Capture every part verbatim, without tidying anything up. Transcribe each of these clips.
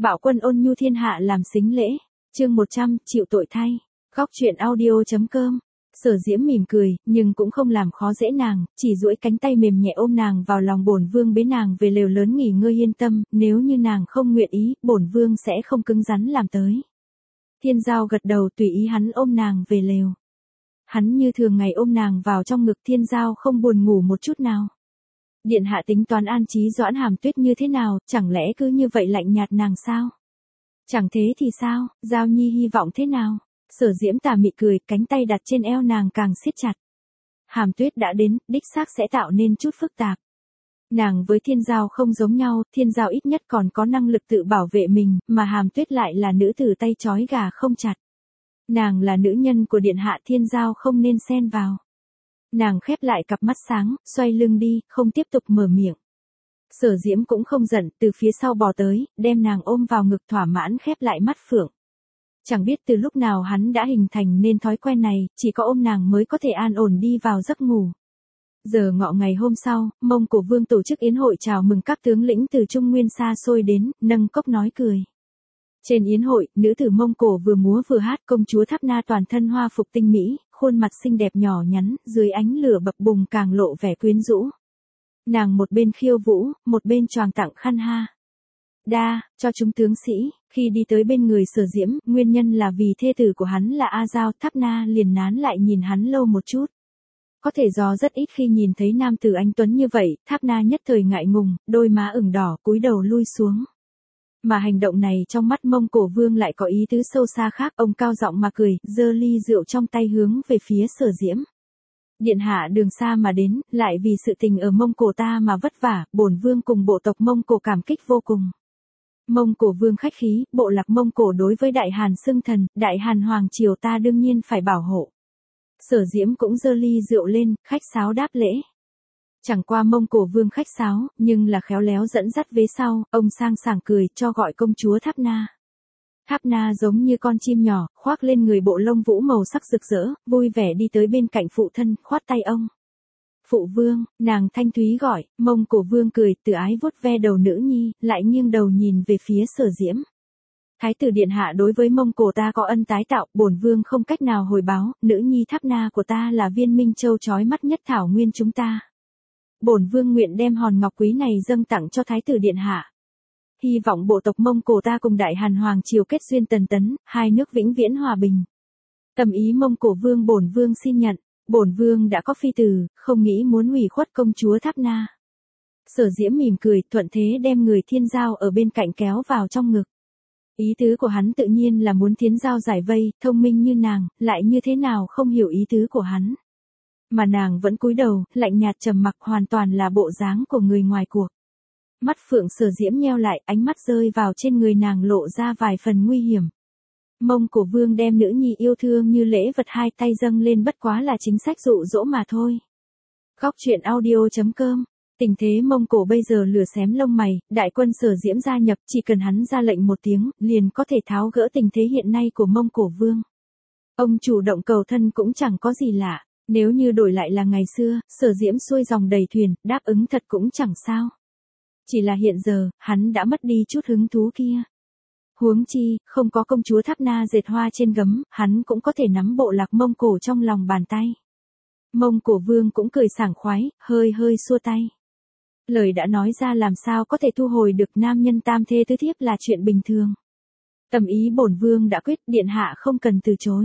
Bạo quân ôn nhu thiên hạ làm sính lễ. Chương một trăm, chịu tội thay. Góc truyện audio.com. Sở Diễm mỉm cười, nhưng cũng không làm khó dễ nàng, chỉ duỗi cánh tay mềm nhẹ ôm nàng vào lòng. Bổn vương bế nàng về lều lớn nghỉ ngơi yên tâm, nếu như nàng không nguyện ý, bổn vương sẽ không cứng rắn làm tới. Thiên Giao gật đầu, tùy ý hắn ôm nàng về lều. Hắn như thường ngày ôm nàng vào trong ngực. Thiên Giao không buồn ngủ một chút nào. Điện hạ tính toán an trí Doãn Hàm Tuyết như thế nào, chẳng lẽ cứ như vậy lạnh nhạt nàng sao? Chẳng thế thì sao, Giao Nhi hy vọng thế nào? Sở Diễm tà mị cười, cánh tay đặt trên eo nàng càng siết chặt. Hàm Tuyết đã đến, đích xác sẽ tạo nên chút phức tạp. Nàng với Thiên Giao không giống nhau, Thiên Giao ít nhất còn có năng lực tự bảo vệ mình, mà Hàm Tuyết lại là nữ tử tay trói gà không chặt. Nàng là nữ nhân của điện hạ, Thiên Giao không nên xen vào. Nàng khép lại cặp mắt sáng, xoay lưng đi, không tiếp tục mở miệng. Sở Diễm cũng không giận, từ phía sau bò tới, đem nàng ôm vào ngực thỏa mãn khép lại mắt phượng. Chẳng biết từ lúc nào hắn đã hình thành nên thói quen này, chỉ có ôm nàng mới có thể an ổn đi vào giấc ngủ. Giờ ngọ ngày hôm sau, Mông Cổ Vương tổ chức yến hội chào mừng các tướng lĩnh từ Trung Nguyên xa xôi đến, nâng cốc nói cười. Trên yến hội, nữ tử Mông Cổ vừa múa vừa hát, công chúa Tháp Na toàn thân hoa phục tinh mỹ, khuôn mặt xinh đẹp nhỏ nhắn, dưới ánh lửa bập bùng càng lộ vẻ quyến rũ. Nàng một bên khiêu vũ, một bên choàng tặng khăn ha. Đa, cho chúng tướng sĩ, khi đi tới bên người Sở Diễm, nguyên nhân là vì thê tử của hắn là A Giao. Tháp Na liền nán lại nhìn hắn lâu một chút. Có thể do rất ít khi nhìn thấy nam tử anh tuấn như vậy, Tháp Na nhất thời ngại ngùng, đôi má ửng đỏ, cúi đầu lui xuống. Mà hành động này trong mắt Mông Cổ Vương lại có ý tứ sâu xa khác, ông cao giọng mà cười, giơ ly rượu trong tay hướng về phía Sở Diễm. Điện hạ đường xa mà đến, lại vì sự tình ở Mông Cổ ta mà vất vả, bổn vương cùng bộ tộc Mông Cổ cảm kích vô cùng. Mông Cổ Vương khách khí, bộ lạc Mông Cổ đối với Đại Hàn xưng thần, Đại Hàn Hoàng triều ta đương nhiên phải bảo hộ. Sở Diễm cũng giơ ly rượu lên, khách sáo đáp lễ. Chẳng qua Mông Cổ Vương khách sáo, nhưng là khéo léo dẫn dắt vế sau, ông sang sảng cười, cho gọi công chúa Tháp Na. Tháp Na giống như con chim nhỏ, khoác lên người bộ lông vũ màu sắc rực rỡ, vui vẻ đi tới bên cạnh phụ thân, khoát tay ông. Phụ vương, nàng thanh thúy gọi. Mông Cổ Vương cười, từ ái vuốt ve đầu nữ nhi, lại nghiêng đầu nhìn về phía Sở Diễm. Thái tử điện hạ đối với Mông Cổ ta có ân tái tạo, bổn vương không cách nào hồi báo, nữ nhi Tháp Na của ta là viên minh châu chói mắt nhất thảo nguyên chúng ta. Bổn vương nguyện đem hòn ngọc quý này dâng tặng cho Thái tử điện hạ. Hy vọng bộ tộc Mông Cổ ta cùng Đại Hàn Hoàng triều kết duyên tần tấn, hai nước vĩnh viễn hòa bình. Tâm ý Mông Cổ Vương bổn vương xin nhận. Bổn vương đã có phi tử, không nghĩ muốn hủy khuất công chúa Tháp Na. Sở Diễm mỉm cười, thuận thế đem người Thiên Giao ở bên cạnh kéo vào trong ngực. Ý tứ của hắn tự nhiên là muốn Thiên Giao giải vây, thông minh như nàng, lại như thế nào không hiểu ý tứ của hắn. Mà nàng vẫn cúi đầu, lạnh nhạt trầm mặc, hoàn toàn là bộ dáng của người ngoài cuộc. Mắt phượng Sở Diễm nheo lại, ánh mắt rơi vào trên người nàng lộ ra vài phần nguy hiểm. Mông Cổ Vương đem nữ nhi yêu thương như lễ vật hai tay dâng lên, bất quá là chính sách dụ dỗ mà thôi. Góc truyện audio.com. Tình thế Mông Cổ bây giờ lửa xém lông mày, đại quân Sở Diễm gia nhập, chỉ cần hắn ra lệnh một tiếng, liền có thể tháo gỡ tình thế hiện nay của Mông Cổ Vương. Ông chủ động cầu thân cũng chẳng có gì lạ, nếu như đổi lại là ngày xưa, Sở Diễm xuôi dòng đầy thuyền, đáp ứng thật cũng chẳng sao. Chỉ là hiện giờ, hắn đã mất đi chút hứng thú kia. Huống chi, không có công chúa Tháp Na dệt hoa trên gấm, hắn cũng có thể nắm bộ lạc Mông Cổ trong lòng bàn tay. Mông Cổ Vương cũng cười sảng khoái, hơi hơi xua tay. Lời đã nói ra làm sao có thể thu hồi được, nam nhân tam thê tứ thiếp là chuyện bình thường. Tâm ý bổn vương đã quyết, điện hạ không cần từ chối.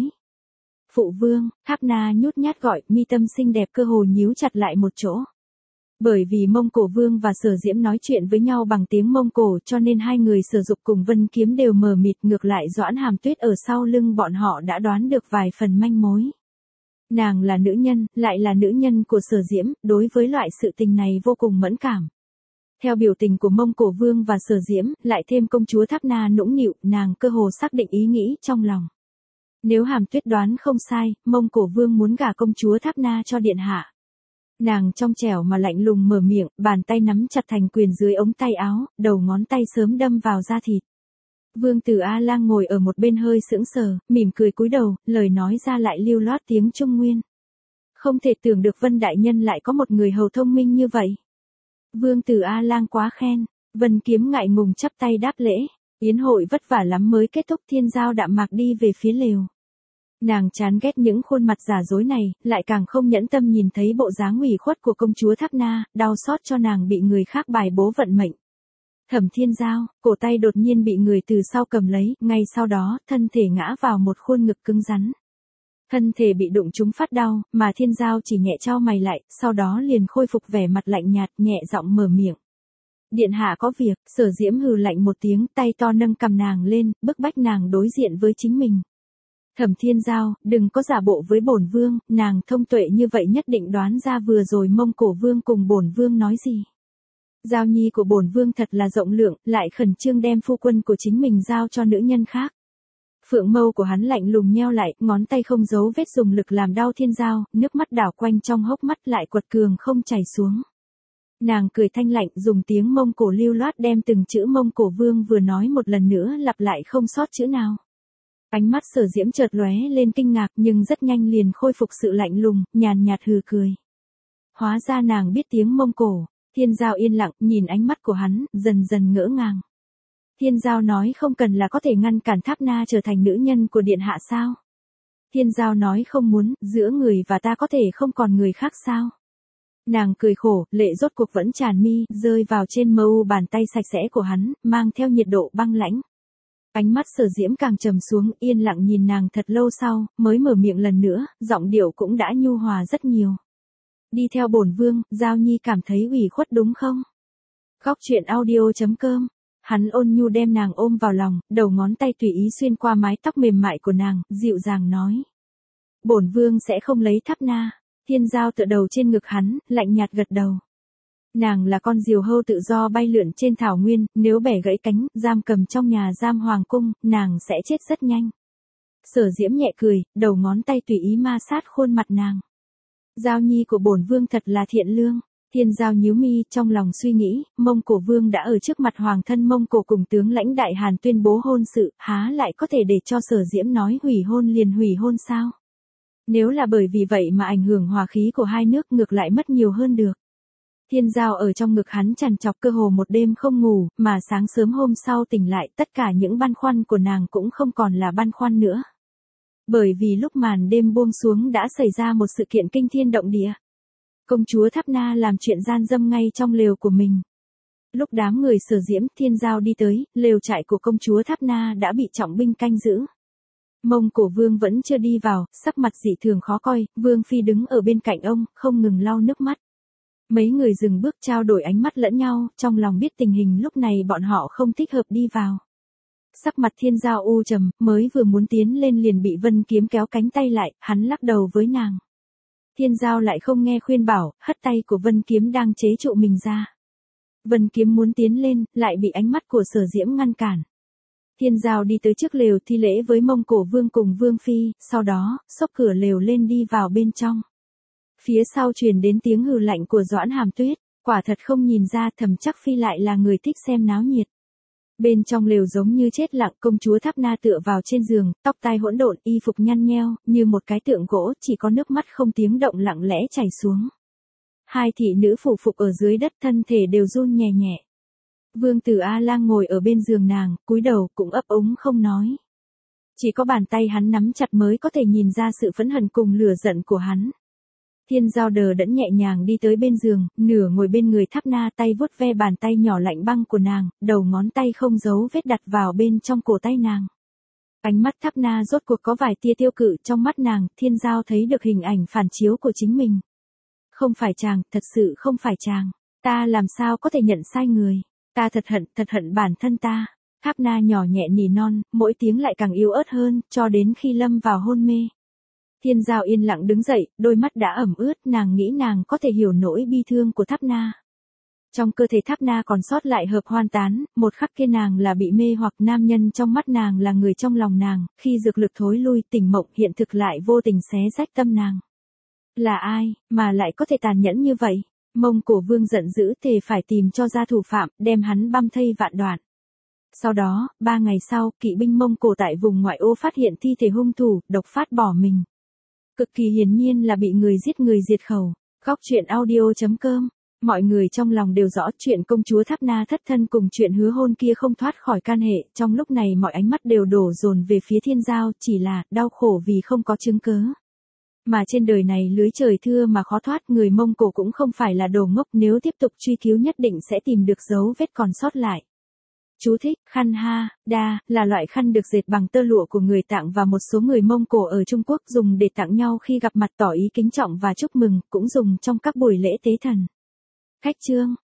Phụ vương, Tháp Na nhút nhát gọi, mi tâm xinh đẹp cơ hồ nhíu chặt lại một chỗ. Bởi vì Mông Cổ Vương và Sở Diễm nói chuyện với nhau bằng tiếng Mông Cổ cho nên hai người Sở Dục cùng Vân Kiếm đều mờ mịt, ngược lại Doãn Hàm Tuyết ở sau lưng bọn họ đã đoán được vài phần manh mối. Nàng là nữ nhân, lại là nữ nhân của Sở Diễm, đối với loại sự tình này vô cùng mẫn cảm. Theo biểu tình của Mông Cổ Vương và Sở Diễm, lại thêm công chúa Tháp Na nũng nịu, nàng cơ hồ xác định ý nghĩ trong lòng. Nếu Hàm Tuyết đoán không sai, Mông Cổ Vương muốn gả công chúa Tháp Na cho điện hạ. Nàng trong trẻo mà lạnh lùng mở miệng, bàn tay nắm chặt thành quyền dưới ống tay áo, đầu ngón tay sớm đâm vào da thịt. Vương tử A Lang ngồi ở một bên hơi sững sờ, mỉm cười cúi đầu, lời nói ra lại lưu loát tiếng Trung Nguyên. Không thể tưởng được Vân đại nhân lại có một người hầu thông minh như vậy. Vương tử A Lang quá khen, Vân Kiếm ngại ngùng chắp tay đáp lễ. Yến hội vất vả lắm mới kết thúc, Thiên Giao đạm mạc đi về phía lều. Nàng chán ghét những khuôn mặt giả dối này, lại càng không nhẫn tâm nhìn thấy bộ dáng ủy khuất của công chúa Tháp Na, đau xót cho nàng bị người khác bài bố vận mệnh. Thẩm Thiên Giao, cổ tay đột nhiên bị người từ sau cầm lấy, ngay sau đó, thân thể ngã vào một khuôn ngực cứng rắn. Thân thể bị đụng trúng phát đau, mà Thiên Giao chỉ nhẹ chau mày lại, sau đó liền khôi phục vẻ mặt lạnh nhạt, nhẹ giọng mở miệng. Điện hạ có việc, Sở Diễm hừ lạnh một tiếng, tay to nâng cầm nàng lên, bức bách nàng đối diện với chính mình. Thẩm Thiên Giao, đừng có giả bộ với bổn vương, nàng thông tuệ như vậy nhất định đoán ra vừa rồi Mông Cổ vương cùng bổn vương nói gì. Giao nhi của bổn vương thật là rộng lượng, lại khẩn trương đem phu quân của chính mình giao cho nữ nhân khác. Phượng mâu của hắn lạnh lùng nheo lại, ngón tay không giấu vết dùng lực làm đau Thiên Giao, nước mắt đảo quanh trong hốc mắt lại quật cường không chảy xuống. Nàng cười thanh lạnh, dùng tiếng Mông Cổ lưu loát đem từng chữ Mông Cổ vương vừa nói một lần nữa lặp lại không sót chữ nào. Ánh mắt Sở Diễm chợt lóe lên kinh ngạc nhưng rất nhanh liền khôi phục sự lạnh lùng, nhàn nhạt hừ cười. Hóa ra nàng biết tiếng Mông Cổ. Thiên Giao yên lặng, nhìn ánh mắt của hắn, dần dần ngỡ ngàng. Thiên Giao nói không cần là có thể ngăn cản Tháp Na trở thành nữ nhân của điện hạ sao? Thiên Giao nói không muốn, giữa người và ta có thể không còn người khác sao? Nàng cười khổ, lệ rốt cuộc vẫn tràn mi, rơi vào trên mờ u bàn tay sạch sẽ của hắn, mang theo nhiệt độ băng lãnh. Ánh mắt Sở Diễm càng trầm xuống, yên lặng nhìn nàng thật lâu sau, mới mở miệng lần nữa, giọng điệu cũng đã nhu hòa rất nhiều. Đi theo bổn vương, Giao nhi cảm thấy ủy khuất đúng không? Góc truyện audio chấm com. Hắn ôn nhu đem nàng ôm vào lòng, đầu ngón tay tùy ý xuyên qua mái tóc mềm mại của nàng, dịu dàng nói. Bổn vương sẽ không lấy Tháp Na. Thiên Giao tựa đầu trên ngực hắn, lạnh nhạt gật đầu. Nàng là con diều hâu tự do bay lượn trên thảo nguyên, nếu bẻ gãy cánh, giam cầm trong nhà giam hoàng cung, nàng sẽ chết rất nhanh. Sở Diễm nhẹ cười, đầu ngón tay tùy ý ma sát khuôn mặt nàng. Giao nhi của bổn vương thật là thiện lương. Thiên Giao nhíu mi, trong lòng suy nghĩ, Mông Cổ vương đã ở trước mặt hoàng thân Mông Cổ cùng tướng lãnh Đại Hàn tuyên bố hôn sự, há lại có thể để cho Sở Diễm nói hủy hôn liền hủy hôn sao? Nếu là bởi vì vậy mà ảnh hưởng hòa khí của hai nước, ngược lại mất nhiều hơn được. Thiên Giao ở trong ngực hắn trằn trọc cơ hồ một đêm không ngủ, mà sáng sớm hôm sau tỉnh lại, tất cả những băn khoăn của nàng cũng không còn là băn khoăn nữa. Bởi vì lúc màn đêm buông xuống đã xảy ra một sự kiện kinh thiên động địa. Công chúa Tháp Na làm chuyện gian dâm ngay trong lều của mình. Lúc đám người Sở Diễm, Thiên Giao đi tới, lều trại của công chúa Tháp Na đã bị trọng binh canh giữ. Mông Cổ vương vẫn chưa đi vào, sắc mặt dị thường khó coi, vương phi đứng ở bên cạnh ông, không ngừng lau nước mắt. Mấy người dừng bước trao đổi ánh mắt lẫn nhau, trong lòng biết tình hình lúc này bọn họ không thích hợp đi vào. Sắc mặt Thiên Giao u trầm, mới vừa muốn tiến lên liền bị Vân Kiếm kéo cánh tay lại, hắn lắc đầu với nàng. Thiên Giao lại không nghe khuyên bảo, hất tay của Vân Kiếm đang chế trụ mình ra. Vân Kiếm muốn tiến lên, lại bị ánh mắt của Sở Diễm ngăn cản. Thiên Giao đi tới trước lều thi lễ với Mông Cổ vương cùng vương phi, sau đó, xốc cửa lều lên đi vào bên trong. Phía sau truyền đến tiếng hừ lạnh của Doãn Hàm Tuyết, quả thật không nhìn ra Thẩm Trắc Phi lại là người thích xem náo nhiệt. Bên trong lều giống như chết lặng, công chúa Tháp Na tựa vào trên giường, tóc tai hỗn độn, y phục nhăn nheo, như một cái tượng gỗ, chỉ có nước mắt không tiếng động lặng lẽ chảy xuống. Hai thị nữ phủ phục ở dưới đất, thân thể đều run nhẹ nhẹ. Vương tử A Lang ngồi ở bên giường nàng, cúi đầu cũng ấp úng không nói. Chỉ có bàn tay hắn nắm chặt mới có thể nhìn ra sự phẫn hận cùng lửa giận của hắn. Thiên Giao đờ đẫn nhẹ nhàng đi tới bên giường, nửa ngồi bên người Tháp Na, tay vuốt ve bàn tay nhỏ lạnh băng của nàng, đầu ngón tay không giấu vết đặt vào bên trong cổ tay nàng. Ánh mắt Tháp Na rốt cuộc có vài tia tiêu cự, trong mắt nàng, Thiên Giao thấy được hình ảnh phản chiếu của chính mình. Không phải chàng, thật sự không phải chàng. Ta làm sao có thể nhận sai người. Ta thật hận, thật hận bản thân ta. Tháp Na nhỏ nhẹ nỉ non, mỗi tiếng lại càng yếu ớt hơn, cho đến khi lâm vào hôn mê. Thiên Giao yên lặng đứng dậy, đôi mắt đã ẩm ướt, nàng nghĩ nàng có thể hiểu nỗi bi thương của Tháp Na. Trong cơ thể Tháp Na còn sót lại hợp hoan tán, một khắc kia nàng là bị mê hoặc, nam nhân trong mắt nàng là người trong lòng nàng, khi dược lực thối lui, tỉnh mộng, hiện thực lại vô tình xé rách tâm nàng. Là ai, mà lại có thể tàn nhẫn như vậy? Mông Cổ vương giận dữ, thề phải tìm cho ra thủ phạm, đem hắn băm thây vạn đoạn. Sau đó, ba ngày sau, kỵ binh Mông Cổ tại vùng ngoại ô phát hiện thi thể hung thủ, độc phát bỏ mình. Cực kỳ hiển nhiên là bị người giết người diệt khẩu. Góc truyện audio chấm com Mọi người trong lòng đều rõ chuyện công chúa Tháp Na thất thân cùng chuyện hứa hôn kia không thoát khỏi can hệ, trong lúc này mọi ánh mắt đều đổ dồn về phía Thiên Giao, chỉ là đau khổ vì không có chứng cớ. Mà trên đời này lưới trời thưa mà khó thoát, người Mông Cổ cũng không phải là đồ ngốc, nếu tiếp tục truy cứu nhất định sẽ tìm được dấu vết còn sót lại. Chú thích, khăn ha, đa, là loại khăn được dệt bằng tơ lụa của người Tạng và một số người Mông Cổ ở Trung Quốc, dùng để tặng nhau khi gặp mặt tỏ ý kính trọng và chúc mừng, cũng dùng trong các buổi lễ tế thần. Khách chương.